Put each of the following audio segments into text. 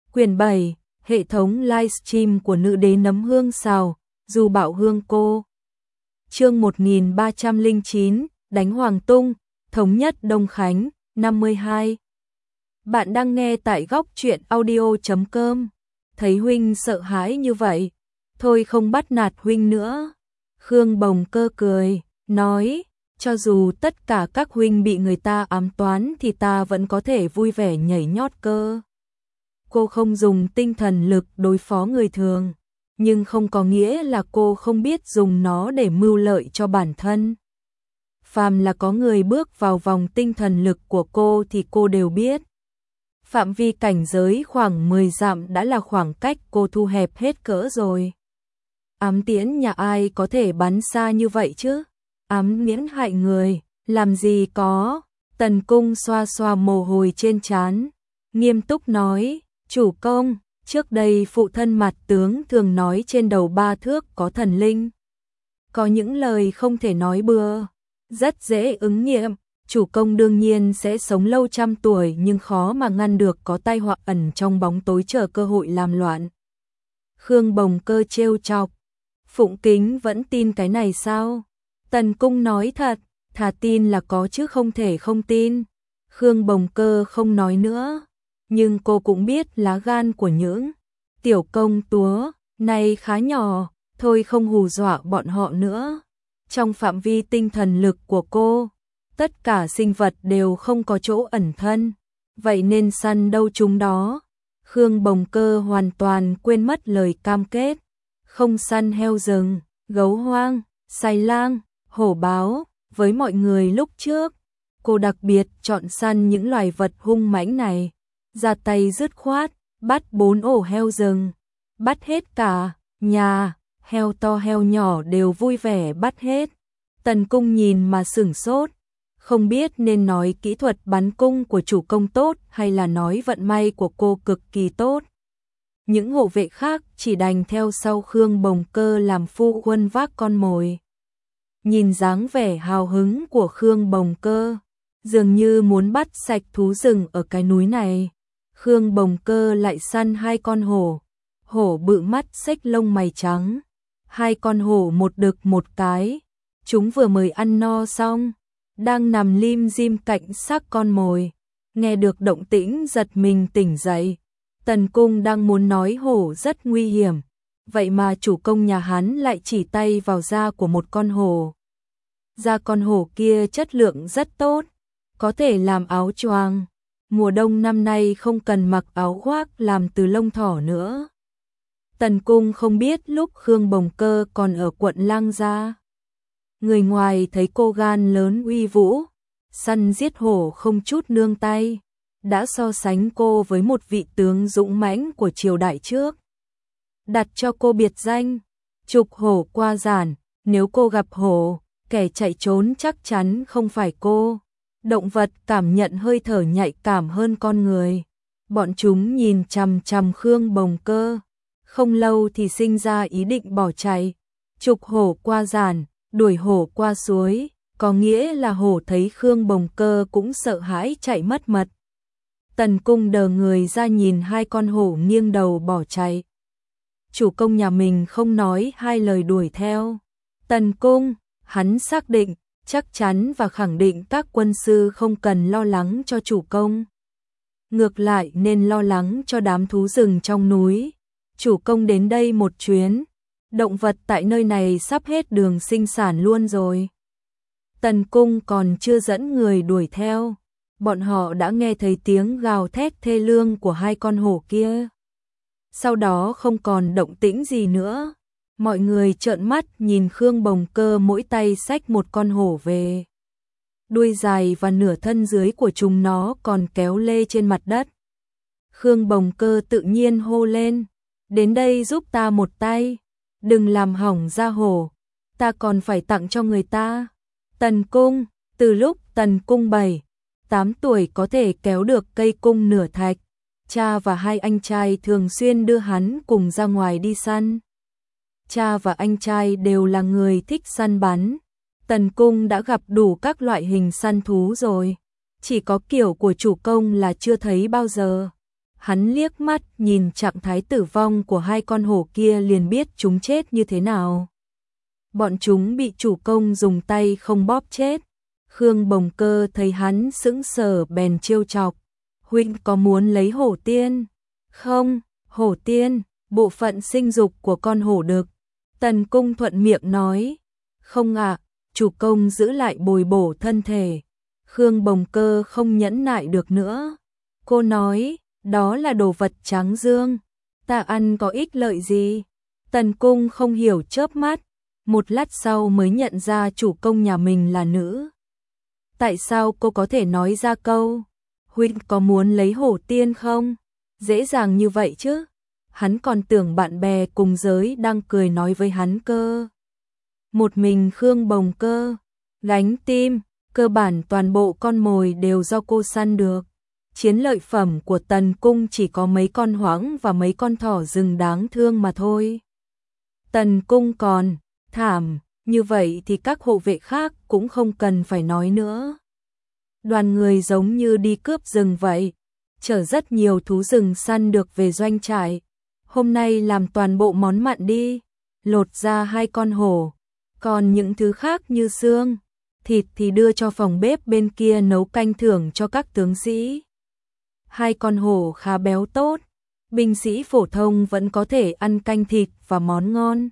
Quyển 7, hệ thống livestream của nữ đế nấm hương xào, dù bảo hương cô. Chương 1309, đánh Hoàng Tung, thống nhất Đông Khánh, 52. Bạn đang nghe tại góc truyện audio.com. Thấy huynh sợ hãi như vậy, thôi không bắt nạt huynh nữa. Khương Bồng Cơ cười, nói, cho dù tất cả các huynh bị người ta ám toán thì ta vẫn có thể vui vẻ nhảy nhót cơ. Cô không dùng tinh thần lực đối phó người thường, nhưng không có nghĩa là cô không biết dùng nó để mưu lợi cho bản thân. Phàm là có người bước vào vòng tinh thần lực của cô thì cô đều biết. Phạm vi cảnh giới khoảng 10 dặm đã là khoảng cách cô thu hẹp hết cỡ rồi. Ám tiễn nhà ai có thể bắn xa như vậy chứ? Ám nghiễn hại người, làm gì có. Tần Cung xoa xoa mồ hôi trên trán, nghiêm túc nói, chủ công, trước đây phụ thân Mạt tướng thường nói trên đầu 3 thước có thần linh. Có những lời không thể nói bừa, rất dễ ứng nghiệm. Chủ công đương nhiên sẽ sống lâu trăm tuổi nhưng khó mà ngăn được có tai họa ẩn trong bóng tối chờ cơ hội làm loạn. Khương Bồng Cơ trêu chọc, Phụng Kính vẫn tin cái này sao? Tần Cung nói thật, thà tin là có chứ không thể không tin. Khương Bồng Cơ không nói nữa, nhưng cô cũng biết lá gan của những tiểu công chúa này khá nhỏ, thôi không hù dọa bọn họ nữa. Trong phạm vi tinh thần lực của cô, tất cả sinh vật đều không có chỗ ẩn thân, vậy nên săn đâu chúng đó. Khương Bồng Cơ hoàn toàn quên mất lời cam kết, không săn heo rừng, gấu hoang, xài lang, hổ báo. Với mọi người lúc trước, cô đặc biệt chọn săn những loài vật hung mãnh này, ra tay dứt khoát, bắt 4 ổ heo rừng, bắt hết cả nhà, heo to heo nhỏ đều vui vẻ bắt hết. Tần Cung nhìn mà sửng sốt, không biết nên nói kỹ thuật bắn cung của chủ công tốt hay là nói vận may của cô cực kỳ tốt. Những hộ vệ khác chỉ đành theo sau Khương Bồng Cơ làm phu quân vác con mồi. Nhìn dáng vẻ hào hứng của Khương Bồng Cơ, dường như muốn bắt sạch thú rừng ở cái núi này. Khương Bồng Cơ lại săn 2 con hổ, hổ bự mắt xếch lông mày trắng, 2 con hổ một đực một cái. Chúng vừa mới ăn no xong, đang nằm lim dim cạnh xác con mồi, nghe được động tĩnh giật mình tỉnh dậy. Tần Cung đang muốn nói hổ rất nguy hiểm, vậy mà chủ công nhà hắn lại chỉ tay vào da của một con hổ. Da con hổ kia chất lượng rất tốt, có thể làm áo choàng. Mùa đông năm nay không cần mặc áo khoác làm từ lông thỏ nữa. Tần Cung không biết lúc Khương Bồng Cơ còn ở quận Lang Gia, người ngoài thấy cô gan lớn uy vũ, săn giết hổ không chút nương tay, đã so sánh cô với một vị tướng dũng mãnh của triều đại trước. Đặt cho cô biệt danh, trục hổ qua giản, nếu cô gặp hổ, kẻ chạy trốn chắc chắn không phải cô. Động vật cảm nhận hơi thở nhạy cảm hơn con người. Bọn chúng nhìn chằm chằm Khương Bồng Cơ, không lâu thì sinh ra ý định bỏ chạy. Trục hổ qua giản, đuổi hổ qua suối, có nghĩa là hổ thấy Khương Bồng Cơ cũng sợ hãi chạy mất mật. Tần Cung đờ người ra nhìn 2 con hổ nghiêng đầu bỏ chạy. Chủ công nhà mình không nói 2 lời đuổi theo. Tần Cung, hắn xác định, chắc chắn và khẳng định các quân sư không cần lo lắng cho chủ công. Ngược lại nên lo lắng cho đám thú rừng trong núi. Chủ công đến đây một chuyến, động vật tại nơi này sắp hết đường sinh sản luôn rồi. Tần Cung còn chưa dẫn người đuổi theo, bọn họ đã nghe thấy tiếng gào thét thê lương của 2 con hổ kia. Sau đó không còn động tĩnh gì nữa. Mọi người trợn mắt nhìn Khương Bồng Cơ mỗi tay xách một con hổ về. Đuôi dài và nửa thân dưới của chúng nó còn kéo lê trên mặt đất. Khương Bồng Cơ tự nhiên hô lên, đến đây giúp ta một tay, đừng làm hỏng da hổ, ta còn phải tặng cho người ta. Tần Cung, từ lúc Tần Cung 7-8 tuổi có thể kéo được cây cung nửa thạch, cha và 2 anh trai thường xuyên đưa hắn cùng ra ngoài đi săn. Cha và anh trai đều là người thích săn bắn. Tần Cung đã gặp đủ các loại hình săn thú rồi, chỉ có kiểu của chủ công là chưa thấy bao giờ. Hắn liếc mắt nhìn trạng thái tử vong của hai con hổ kia liền biết chúng chết như thế nào. Bọn chúng bị chủ công dùng tay không bóp chết. Khương Bồng Cơ thấy hắn sững sờ bèn trêu chọc. Huynh có muốn lấy hổ tiên? Không, hổ tiên, bộ phận sinh dục của con hổ đực. Tần Cung thuận miệng nói. Không ạ, chủ công giữ lại bồi bổ thân thể. Khương Bồng Cơ không nhẫn nại được nữa. Cô nói, đó là đồ vật trắng dương. Ta ăn có ích lợi gì? Tần Cung không hiểu chớp mắt. Một lát sau mới nhận ra chủ công nhà mình là nữ. Tại sao cô có thể nói ra câu huynh có muốn lấy hổ tiên không? Dễ dàng như vậy chứ. Hắn còn tưởng bạn bè cùng giới đang cười nói với hắn cơ. Một mình Khương Bồng Cơ gánh tim, cơ bản toàn bộ con mồi đều do cô săn được. Chiến lợi phẩm của Tần Cung chỉ có mấy con hoãng và mấy con thỏ rừng đáng thương mà thôi. Tần Cung còn thảm, như vậy thì các hộ vệ khác cũng không cần phải nói nữa. Đoàn người giống như đi cướp rừng vậy, chở rất nhiều thú rừng săn được về doanh trại. Hôm nay làm toàn bộ món mặn đi, lột ra 2 con hổ, còn những thứ khác như xương, thịt thì đưa cho phòng bếp bên kia nấu canh thưởng cho các tướng sĩ. 2 con hổ khá béo tốt, binh sĩ phổ thông vẫn có thể ăn canh thịt và món ngon.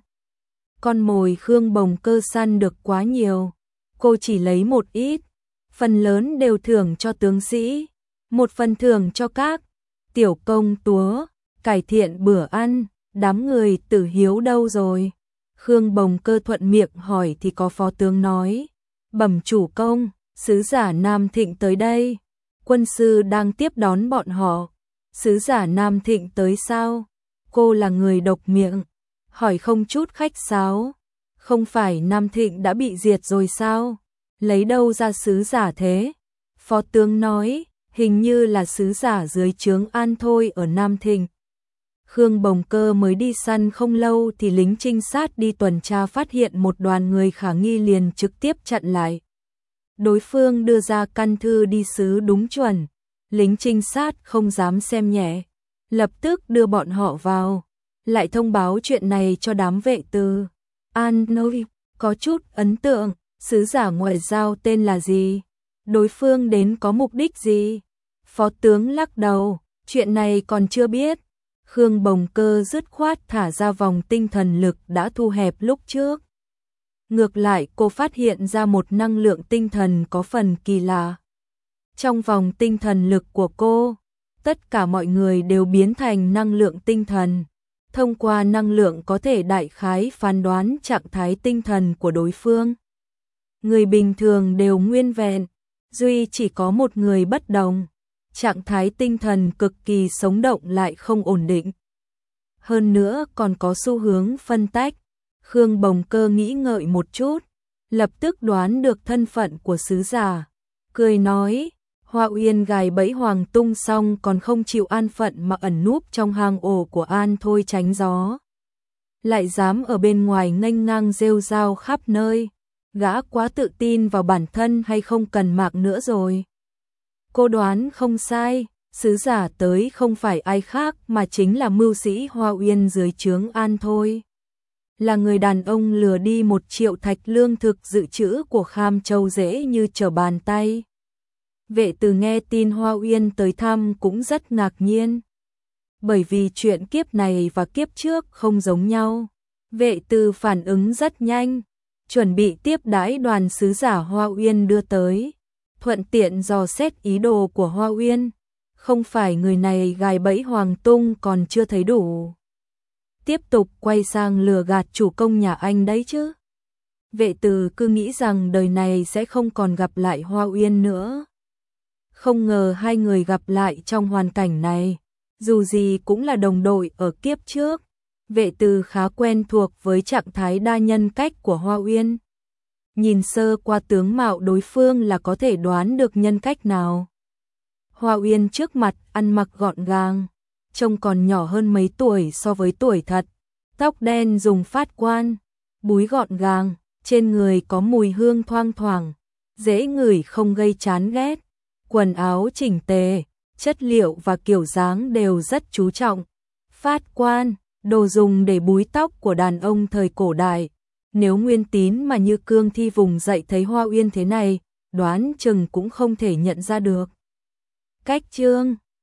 Con mồi Khương Bồng Cơ săn được quá nhiều, cô chỉ lấy một ít, phần lớn đều thưởng cho tướng sĩ, một phần thưởng cho các tiểu công túa, cải thiện bữa ăn. Đám người Tử Hiếu đâu rồi? Khương Bồng Cơ thuận miệng hỏi thì có phó tướng nói, bẩm chủ công, sứ giả Nam Thịnh tới đây, quân sư đang tiếp đón bọn họ. Sứ giả Nam Thịnh tới sao? Cô là người độc miệng, hỏi không chút khách sáo. Không phải Nam Thịnh đã bị diệt rồi sao? Lấy đâu ra sứ giả thế? Phó tướng nói, hình như là sứ giả dưới trướng An Thôi ở Nam Thịnh. Khương Bồng Cơ mới đi săn không lâu thì lính trinh sát đi tuần tra phát hiện một đoàn người khả nghi liền trực tiếp chặn lại. Đối phương đưa ra căn thư đi sứ đúng chuẩn, lính trinh sát không dám xem nhẹ, lập tức đưa bọn họ vào, lại thông báo chuyện này cho đám vệ từ. An Noi có chút ấn tượng, sứ giả ngoại giao tên là gì? Đối phương đến có mục đích gì? Phó tướng lắc đầu, chuyện này còn chưa biết. Khương Bồng Cơ dứt khoát thả ra vòng tinh thần lực đã thu hẹp lúc trước. Ngược lại cô phát hiện ra một năng lượng tinh thần có phần kỳ lạ. Trong vòng tinh thần lực của cô, tất cả mọi người đều biến thành năng lượng tinh thần. Thông qua năng lượng có thể đại khái phán đoán trạng thái tinh thần của đối phương. Người bình thường đều nguyên vẹn, duy chỉ có một người bất đồng. Trạng thái tinh thần cực kỳ sống động lại không ổn định. Hơn nữa còn có xu hướng phân tách. Khương Bồng Cơ nghĩ ngợi một chút, lập tức đoán được thân phận của sứ giả. Cười nói, Hoa Uyên gài bẫy Hoàng Tung xong còn không chịu an phận mà ẩn núp trong hang ổ của An Thôi tránh gió. Lại dám ở bên ngoài nghênh ngang rêu rao khắp nơi. Gã quá tự tin vào bản thân hay không cần mạng nữa rồi. Cô đoán không sai, sứ giả tới không phải ai khác mà chính là mưu sĩ Hoa Uyên dưới trướng An Thôi. Là người đàn ông lừa đi 1 triệu thạch lương thực dự trữ của Kham Châu dễ như trở bàn tay. Vệ từ nghe tin Hoa Uyên tới thăm cũng rất ngạc nhiên. Bởi vì chuyện kiếp này và kiếp trước không giống nhau. Vệ từ phản ứng rất nhanh, chuẩn bị tiếp đãi đoàn sứ giả Hoa Uyên đưa tới. Thuận tiện dò xét ý đồ của Hoa Uyên. Không phải người này gài bẫy Hoàng Tung còn chưa thấy đủ. Tiếp tục quay sang lừa gạt chủ công nhà anh đấy chứ. Vệ từ cứ nghĩ rằng đời này sẽ không còn gặp lại Hoa Uyên nữa. Không ngờ hai người gặp lại trong hoàn cảnh này. Dù gì cũng là đồng đội ở kiếp trước. Vệ từ khá quen thuộc với trạng thái đa nhân cách của Hoa Uyên. Nhìn sơ qua tướng mạo đối phương là có thể đoán được nhân cách nào. Hoa Uyên trước mặt ăn mặc gọn gàng, trông còn nhỏ hơn mấy tuổi so với tuổi thật. Tóc đen dùng phát quan, búi gọn gàng, trên người có mùi hương thoang thoảng, dễ ngửi không gây chán ghét. Quần áo chỉnh tề, chất liệu và kiểu dáng đều rất chú trọng. Phát quan, đồ dùng để búi tóc của đàn ông thời cổ đại. Nếu Nguyên Tín mà Như Cương Thi vùng dậy thấy Hoa Uyên thế này, đoán chừng cũng không thể nhận ra được. Cách chương